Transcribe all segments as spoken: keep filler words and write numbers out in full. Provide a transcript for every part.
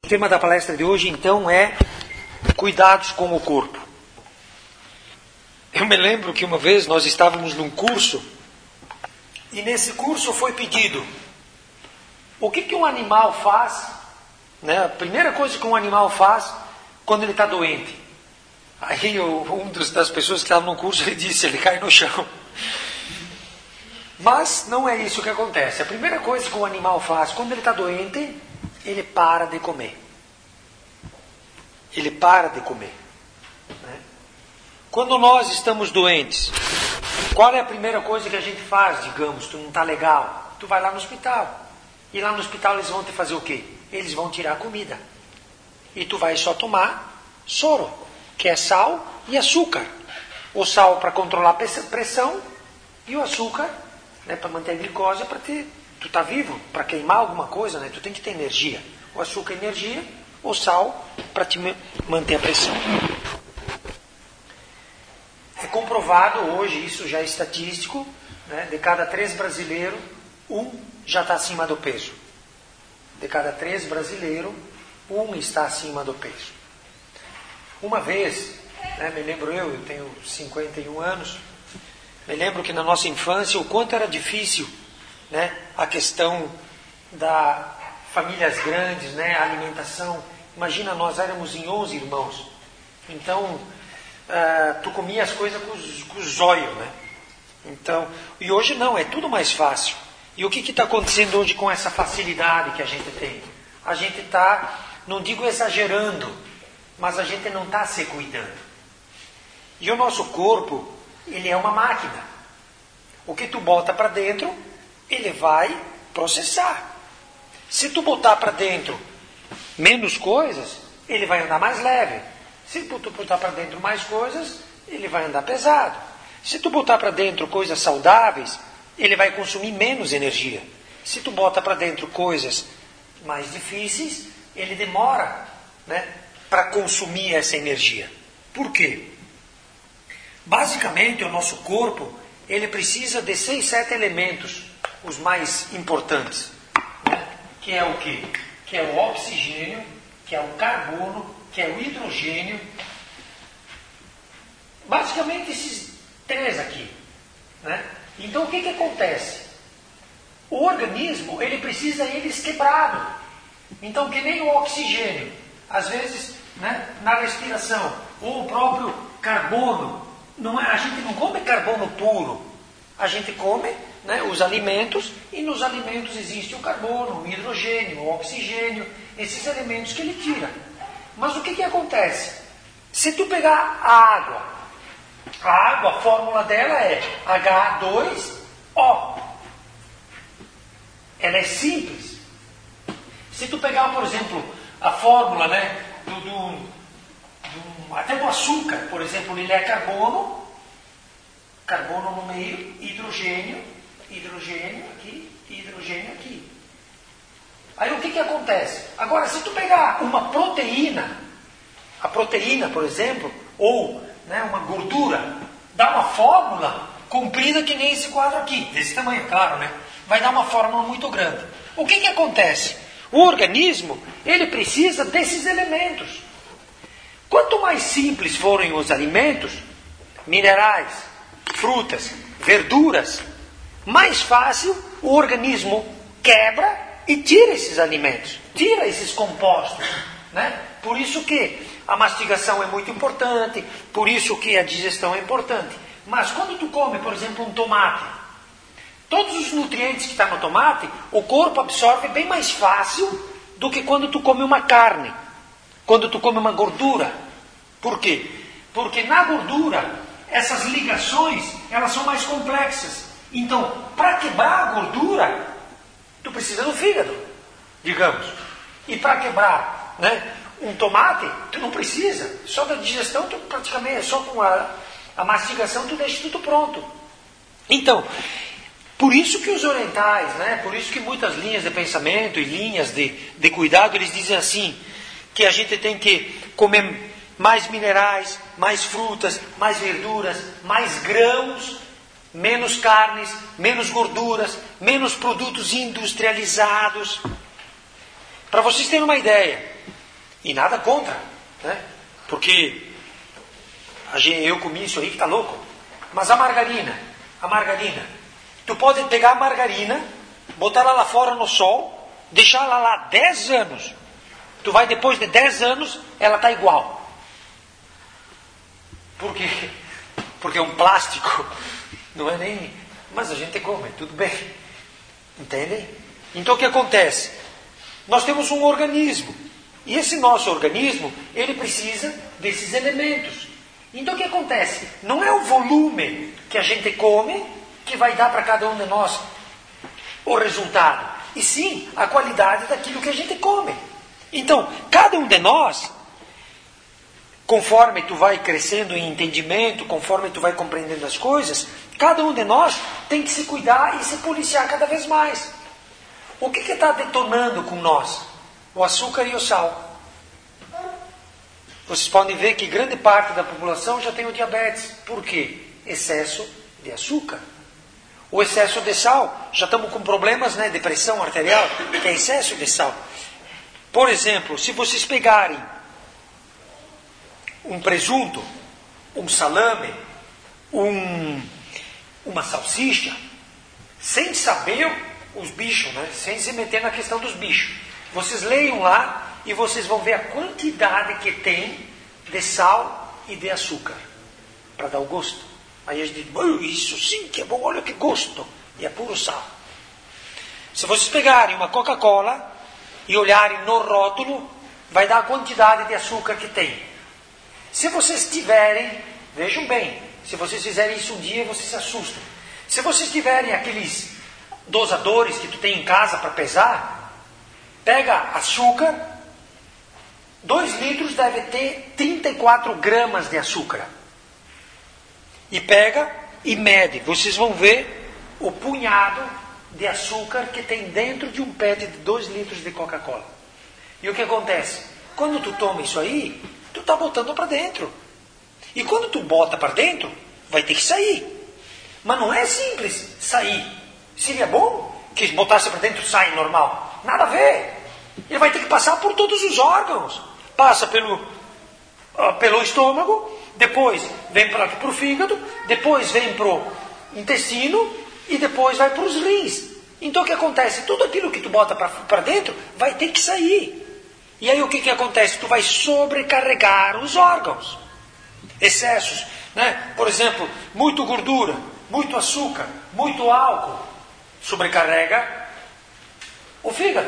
O tema da palestra de hoje, então, é cuidados com o corpo. Eu me lembro que uma vez nós estávamos num curso e nesse curso foi pedido o que, que um animal faz, né? A primeira coisa que um animal faz quando ele está doente. Aí eu, um dos, das pessoas que estava no curso, ele disse, ele cai no chão. Mas não é isso que acontece. A primeira coisa que um animal faz quando ele está doente, ele para de comer. Ele para de comer. Né? Quando nós estamos doentes, qual é a primeira coisa que a gente faz? Digamos, tu não está legal. Tu vai lá no hospital. E lá no hospital eles vão te fazer o quê? Eles vão tirar a comida. E tu vai só tomar soro, que é sal e açúcar. O sal para controlar a pressão e o açúcar, né, para manter a glicose, para ter, tu tá vivo, para queimar alguma coisa, né, tu tem que ter energia. O açúcar é energia, o sal para te manter a pressão. É comprovado hoje, isso já é estatístico, né, de cada três brasileiros, um já está acima do peso. De cada três brasileiros, um está acima do peso. Uma vez, né, me lembro eu, eu tenho cinquenta e um anos, me lembro que na nossa infância o quanto era difícil, né, a questão da famílias grandes, né, a alimentação. Imagina, nós éramos em onze irmãos. Então, uh, tu comia as coisas com os, com os zóios, né? Então, e hoje não, é tudo mais fácil. E o que está acontecendo hoje com essa facilidade que a gente tem? A gente está, não digo exagerando, mas a gente não está se cuidando. E o nosso corpo, ele é uma máquina. O que tu bota para dentro, ele vai processar. Se tu botar para dentro menos coisas, ele vai andar mais leve. Se tu botar para dentro mais coisas, ele vai andar pesado. Se tu botar para dentro coisas saudáveis, ele vai consumir menos energia. Se tu bota para dentro coisas mais difíceis, ele demora, né, para consumir essa energia. Por quê? Basicamente, o nosso corpo, ele precisa de seis, sete elementos, os mais importantes. Né? Que é o quê? Que é o oxigênio, que é o carbono, que é o hidrogênio. Basicamente, esses três aqui. Né? Então, o que, que acontece? O organismo, ele precisa eles quebrados. Então, que nem o oxigênio. Às vezes, né, na respiração, ou o próprio carbono. Não é, a gente não come carbono puro. A gente come, né, os alimentos, e nos alimentos existe o carbono, o hidrogênio, o oxigênio, esses elementos que ele tira. Mas o que, que acontece? Se tu pegar a água, a água, a fórmula dela é H dois O. Ela é simples. Se tu pegar, por exemplo, a fórmula, né, do, do, do, até do açúcar, por exemplo, ele é carbono, carbono no meio, hidrogênio, hidrogênio aqui, hidrogênio aqui. Aí o que, que acontece? Agora, se tu pegar uma proteína, a proteína, por exemplo, ou, né, uma gordura, dá uma fórmula comprida que nem esse quadro aqui, desse tamanho, claro, né? Vai dar uma fórmula muito grande. O que, que acontece? O organismo, ele precisa desses elementos. Quanto mais simples forem os alimentos, minerais, frutas, verduras, mais fácil o organismo quebra e tira esses alimentos, tira esses compostos. Né? Por isso que a mastigação é muito importante, por isso que a digestão é importante. Mas quando tu come, por exemplo, um tomate, todos os nutrientes que estão no tomate, o corpo absorve bem mais fácil do que quando tu come uma carne, quando tu come uma gordura. Por quê? Porque na gordura, essas ligações, elas são mais complexas. Então, para quebrar a gordura, tu precisa do fígado, digamos. E para quebrar, né, um tomate, tu não precisa. Só da digestão, tu praticamente, só com a, a mastigação, tu deixa tudo pronto. Então, por isso que os orientais, né, por isso que muitas linhas de pensamento e linhas de, de cuidado, eles dizem assim, que a gente tem que comer mais minerais, mais frutas, mais verduras, mais grãos, menos carnes, menos gorduras, menos produtos industrializados. Para vocês terem uma ideia, E nada contra, né? Porque a gente, eu comi isso aí que tá louco. Mas a margarina, a margarina, tu pode pegar a margarina, botar ela lá fora no sol, deixar ela lá dez anos. Tu vai depois de dez anos, ela tá igual. Por quê? Porque é um plástico, não é nem... Mas a gente come, tudo bem. Entendem? Então o que acontece? Nós temos um organismo. E esse nosso organismo, ele precisa desses elementos. Então o que acontece? Não é o volume que a gente come que vai dar para cada um de nós o resultado. E sim a qualidade daquilo que a gente come. Então, cada um de nós, conforme tu vai crescendo em entendimento, conforme tu vai compreendendo as coisas, cada um de nós tem que se cuidar e se policiar cada vez mais. O que está detonando com nós? O açúcar e o sal. Vocês podem ver que grande parte da população já tem o diabetes. Por quê? Excesso de açúcar. O excesso de sal, já estamos com problemas, né, de pressão arterial, que é excesso de sal. Por exemplo, se vocês pegarem um presunto, um salame, um, uma salsicha, sem saber os bichos, né? Sem se meter na questão dos bichos. Vocês leiam lá e vocês vão ver a quantidade que tem de sal e de açúcar para dar o gosto. Aí a gente diz, oh, isso sim que é bom, olha que gosto. E é puro sal. Se vocês pegarem uma Coca-Cola e olharem no rótulo, vai dar a quantidade de açúcar que tem. Se vocês tiverem, vejam bem, se vocês fizerem isso um dia, vocês se assustam. Se vocês tiverem aqueles dosadores que tu tem em casa para pesar, pega açúcar, dois litros deve ter trinta e quatro gramas de açúcar. E pega e mede. Vocês vão ver o punhado de açúcar que tem dentro de um pet de dois litros de Coca-Cola. E o que acontece? Quando tu toma isso aí, tu está botando para dentro. E quando tu bota para dentro, vai ter que sair. Mas não é simples sair. Seria bom que botasse para dentro e sai normal. Nada a ver. Ele vai ter que passar por todos os órgãos. Passa pelo, uh, pelo estômago, depois vem para o fígado, depois vem para o intestino e depois vai para os rins. Então o que acontece? Tudo aquilo que tu bota para dentro vai ter que sair. E aí o que, que acontece? Tu vai sobrecarregar os órgãos. Excessos, né? Por exemplo, muito gordura, muito açúcar, muito álcool, sobrecarrega o fígado.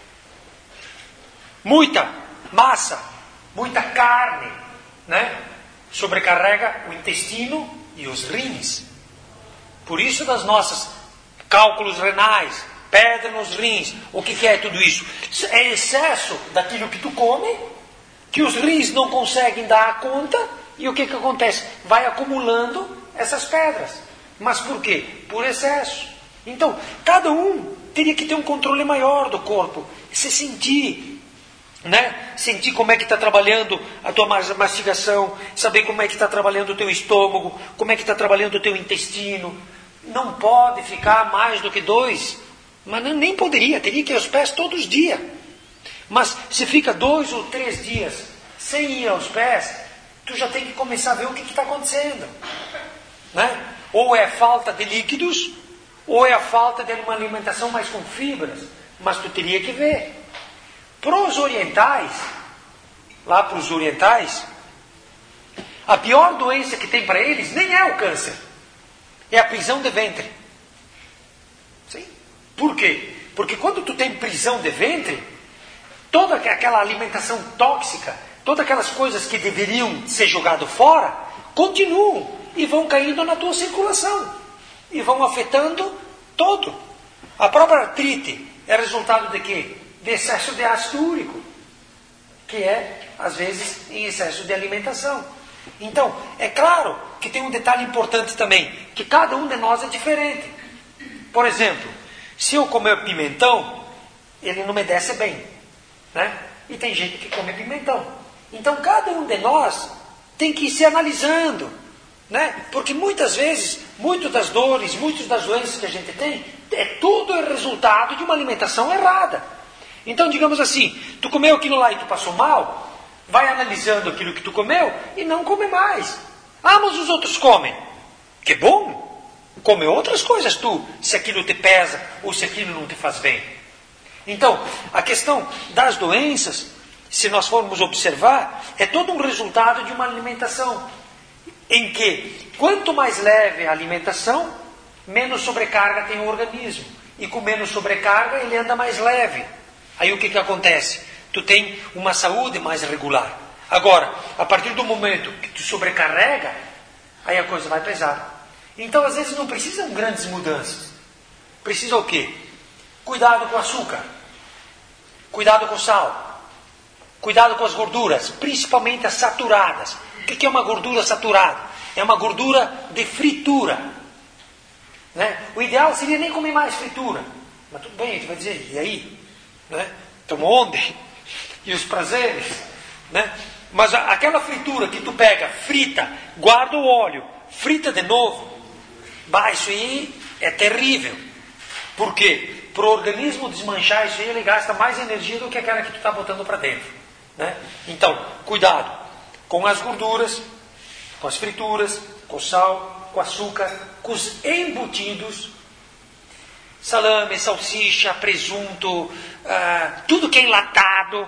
Muita massa, muita carne, né? Sobrecarrega o intestino e os rins. Por isso das nossas cálculos renais, pedra nos rins. O que, que é tudo isso? É excesso daquilo que tu come, que os rins não conseguem dar conta, e o que, que acontece? Vai acumulando essas pedras. Mas por quê? Por excesso. Então, cada um teria que ter um controle maior do corpo, se sentir, né? Sentir como é que está trabalhando a tua mastigação, saber como é que está trabalhando o teu estômago, como é que está trabalhando o teu intestino. Não pode ficar mais do que dois, mas não, nem poderia, teria que ir aos pés todos os dias. Mas se fica dois ou três dias sem ir aos pés, tu já tem que começar a ver o que está acontecendo, né? Ou é falta de líquidos, ou é a falta de uma alimentação mais com fibras, mas tu teria que ver. Para os orientais, lá para os orientais, a pior doença que tem para eles nem é o câncer, é a prisão de ventre. Sim? Por quê? Porque quando tu tem prisão de ventre, toda aquela alimentação tóxica, todas aquelas coisas que deveriam ser jogadas fora, continuam e vão caindo na tua circulação e vão afetando todo. A própria artrite é resultado de quê? De excesso de ácido úrico, que é, às vezes, em excesso de alimentação. Então, é claro que tem um detalhe importante também, que cada um de nós é diferente. Por exemplo, se eu comer pimentão, ele não me desce bem, né? E tem gente que come pimentão. Então, cada um de nós tem que ir se analisando, né? Porque muitas vezes, muitas das dores, muitas das doenças que a gente tem, é tudo resultado de uma alimentação errada. Então, digamos assim, tu comeu aquilo lá e tu passou mal, vai analisando aquilo que tu comeu e não come mais. Ah, mas os outros comem. Que bom! Come outras coisas tu, se aquilo te pesa ou se aquilo não te faz bem. Então, a questão das doenças, se nós formos observar, é todo um resultado de uma alimentação, em que, quanto mais leve a alimentação, menos sobrecarga tem o organismo. E com menos sobrecarga, ele anda mais leve. Aí o que, que acontece? Tu tem uma saúde mais regular. Agora, a partir do momento que tu sobrecarrega, aí a coisa vai pesar. Então, às vezes, não precisam grandes mudanças. Precisa o quê? Cuidado com o açúcar. Cuidado com o sal. Cuidado com as gorduras, principalmente as saturadas. O que é uma gordura saturada? É uma gordura de fritura. Né? O ideal seria nem comer mais fritura. Mas tudo bem, tu vai dizer, e aí? Né? Então onde? E os prazeres? Né? Mas a, aquela fritura que tu pega, frita, guarda o óleo, frita de novo, bah, isso aí é terrível. Por quê? Para o organismo desmanchar isso aí, ele gasta mais energia do que aquela que tu está botando para dentro. Né? Então, cuidado com as gorduras, com as frituras, com o sal, com o açúcar, com os embutidos, salame, salsicha, presunto, ah, tudo que é enlatado,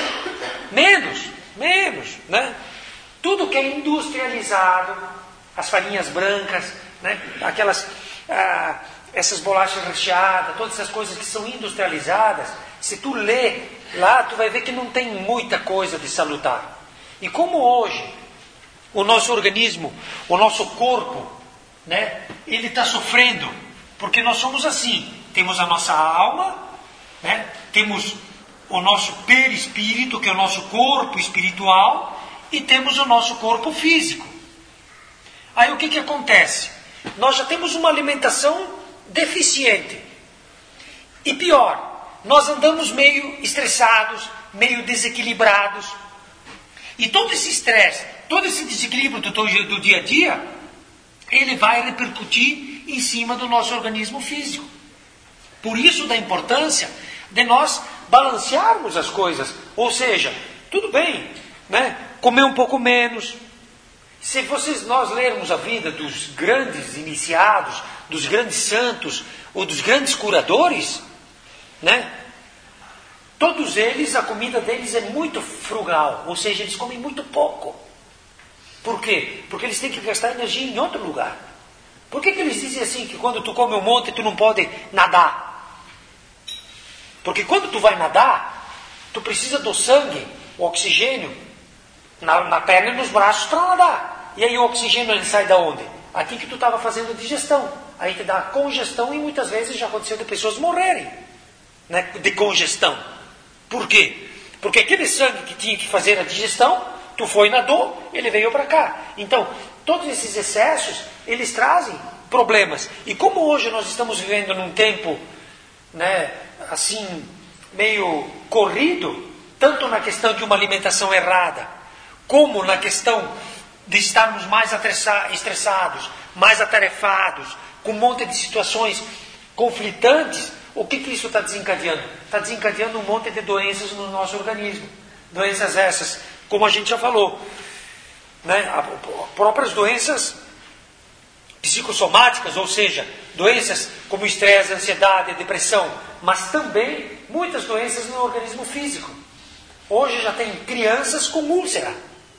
menos, menos, né? Tudo que é industrializado, as farinhas brancas, né? Aquelas, ah, essas bolachas recheadas, todas essas coisas que são industrializadas, se tu lê lá, tu vai ver que não tem muita coisa de salutar. E como hoje o nosso organismo, o nosso corpo, né, ele está sofrendo, porque nós somos assim, temos a nossa alma, né, temos o nosso perispírito, que é o nosso corpo espiritual, e temos o nosso corpo físico. Aí o que, que acontece? Nós já temos uma alimentação deficiente. E pior, nós andamos meio estressados, meio desequilibrados. E todo esse estresse, todo esse desequilíbrio do, do dia a dia, ele vai repercutir em cima do nosso organismo físico. Por isso da importância de nós balancearmos as coisas. Ou seja, tudo bem, né? Comer um pouco menos. Se vocês, nós lermos a vida dos grandes iniciados, dos grandes santos, ou dos grandes curadores, né? Todos eles, a comida deles é muito frugal, ou seja, eles comem muito pouco. Por quê? Porque eles têm que gastar energia em outro lugar. Por que, que eles dizem assim, que quando tu come um monte, tu não pode nadar? Porque quando tu vai nadar, tu precisa do sangue, o oxigênio, na, na perna e nos braços para nadar. E aí o oxigênio ele sai da onde? Aqui que tu estava fazendo digestão. Aí te dá congestão e muitas vezes já aconteceu de pessoas morrerem, né, de congestão. Por quê? Porque aquele sangue que tinha que fazer a digestão, tu foi e nadou, ele veio para cá. Então, todos esses excessos, eles trazem problemas. E como hoje nós estamos vivendo num tempo, né, assim, meio corrido, tanto na questão de uma alimentação errada, como na questão de estarmos mais estressados, mais atarefados, com um monte de situações conflitantes, o que, que isso está desencadeando? Está desencadeando um monte de doenças no nosso organismo. Doenças essas, como a gente já falou, né? Próprias doenças psicossomáticas, ou seja, doenças como estresse, ansiedade, depressão, mas também muitas doenças no organismo físico. Hoje já tem crianças com úlcera.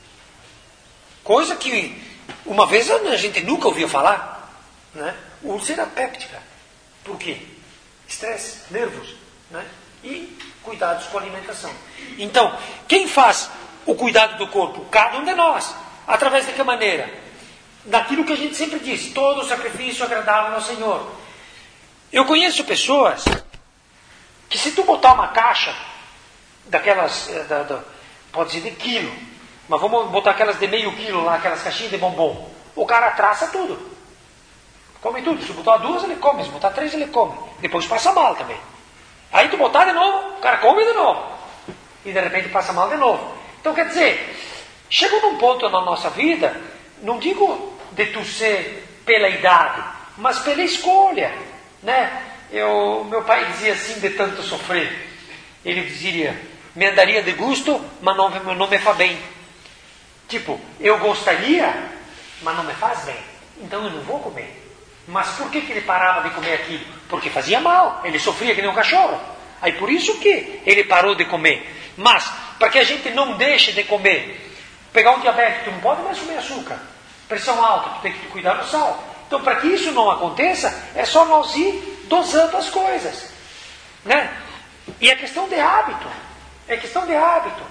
Coisa que uma vez a gente nunca ouvia falar, né? Úlcera péptica. Por quê? Estresse, nervos, né? E cuidados com a alimentação. Então, quem faz o cuidado do corpo? Cada um de nós. Através de que maneira? Daquilo que a gente sempre diz, todo sacrifício agradável ao Senhor. Eu conheço pessoas que se tu botar uma caixa daquelas, da, da, pode ser de quilo, mas vamos botar aquelas de meio quilo lá, aquelas caixinhas de bombom, o cara traça tudo. Come tudo. Se botar duas, ele come. Se botar três, ele come. Depois passa mal também. Aí tu botar de novo, o cara come de novo. E de repente passa mal de novo. Então quer dizer, chega num ponto na nossa vida, não digo de tu ser pela idade, mas pela escolha. Né? Eu, meu pai dizia assim, de tanto sofrer. Ele diria, me andaria de gusto, mas não, não me faz bem. Tipo, eu gostaria, mas não me faz bem. Então eu não vou comer. Mas por que, que ele parava de comer aquilo? Porque fazia mal, ele sofria que nem um cachorro. Aí por isso que ele parou de comer. Mas, para que a gente não deixe de comer, pegar um diabético, tu não pode mais comer açúcar. Pressão alta, tu tem que cuidar do sal. Então, para que isso não aconteça, é só nós ir dosando as coisas. Né? E é questão de hábito. É questão de hábito.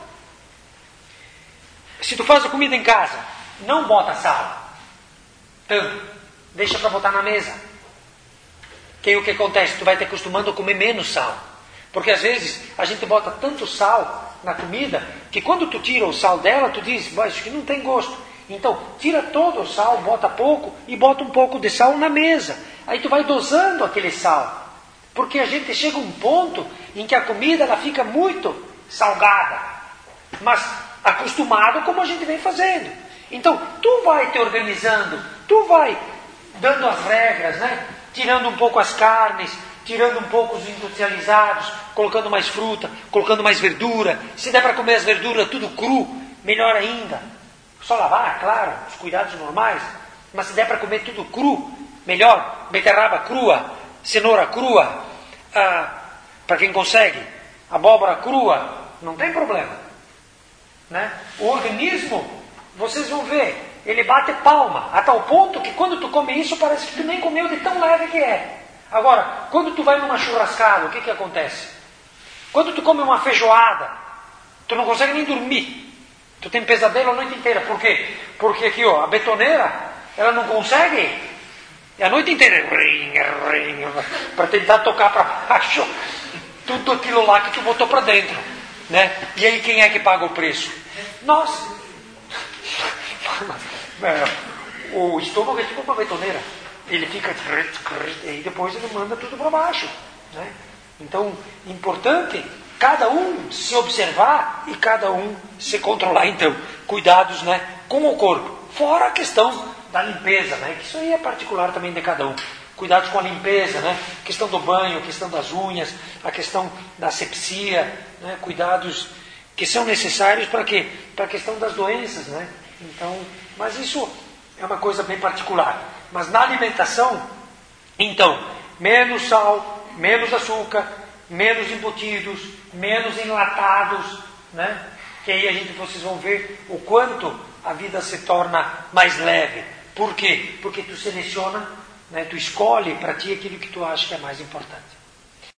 Se tu faz a comida em casa, não bota sal. Tanto. Deixa para botar na mesa. Que aí o que acontece? Tu vai te acostumando a comer menos sal. Porque às vezes a gente bota tanto sal na comida, que quando tu tira o sal dela, tu diz, mas isso que não tem gosto. Então, tira todo o sal, bota pouco e bota um pouco de sal na mesa. Aí tu vai dosando aquele sal. Porque a gente chega a um ponto em que a comida ela fica muito salgada. Mas acostumado como a gente vem fazendo. Então, tu vai te organizando, tu vai dando as regras, né? Tirando um pouco as carnes, tirando um pouco os industrializados, colocando mais fruta, colocando mais verdura. Se der para comer as verduras tudo cru, melhor ainda. Só lavar, claro, os cuidados normais. Mas se der para comer tudo cru, melhor. Beterraba crua, cenoura crua, ah, para quem consegue, abóbora crua, não tem problema. Né? O organismo, vocês vão ver, ele bate palma, a tal ponto que quando tu come isso, parece que tu nem comeu de tão leve que é. Agora, quando tu vai numa churrascada, o que que acontece? Quando tu come uma feijoada, tu não consegue nem dormir. Tu tem pesadelo a noite inteira. Por quê? Porque aqui, ó, a betoneira, ela não consegue, e a noite inteira, para tentar tocar para baixo, tudo aquilo lá que tu botou para dentro. Né? E aí quem é que paga o preço? Nós. O estômago é tipo uma betoneira. Ele fica... E depois ele manda tudo para baixo. Né? Então, importante cada um se observar e cada um se controlar. Então, cuidados, né, com o corpo. Fora a questão da limpeza, né, que isso aí é particular também de cada um. Cuidados com a limpeza, né, a questão do banho, a questão das unhas, a questão da asepsia, né, cuidados que são necessários para quê? Para a questão das doenças. Né? Então, mas isso é uma coisa bem particular. Mas na alimentação, então, menos sal, menos açúcar, menos embutidos, menos enlatados, né? Que aí a gente, vocês vão ver o quanto a vida se torna mais leve. Por quê? Porque tu seleciona, né? Tu escolhe para ti aquilo que tu acha que é mais importante.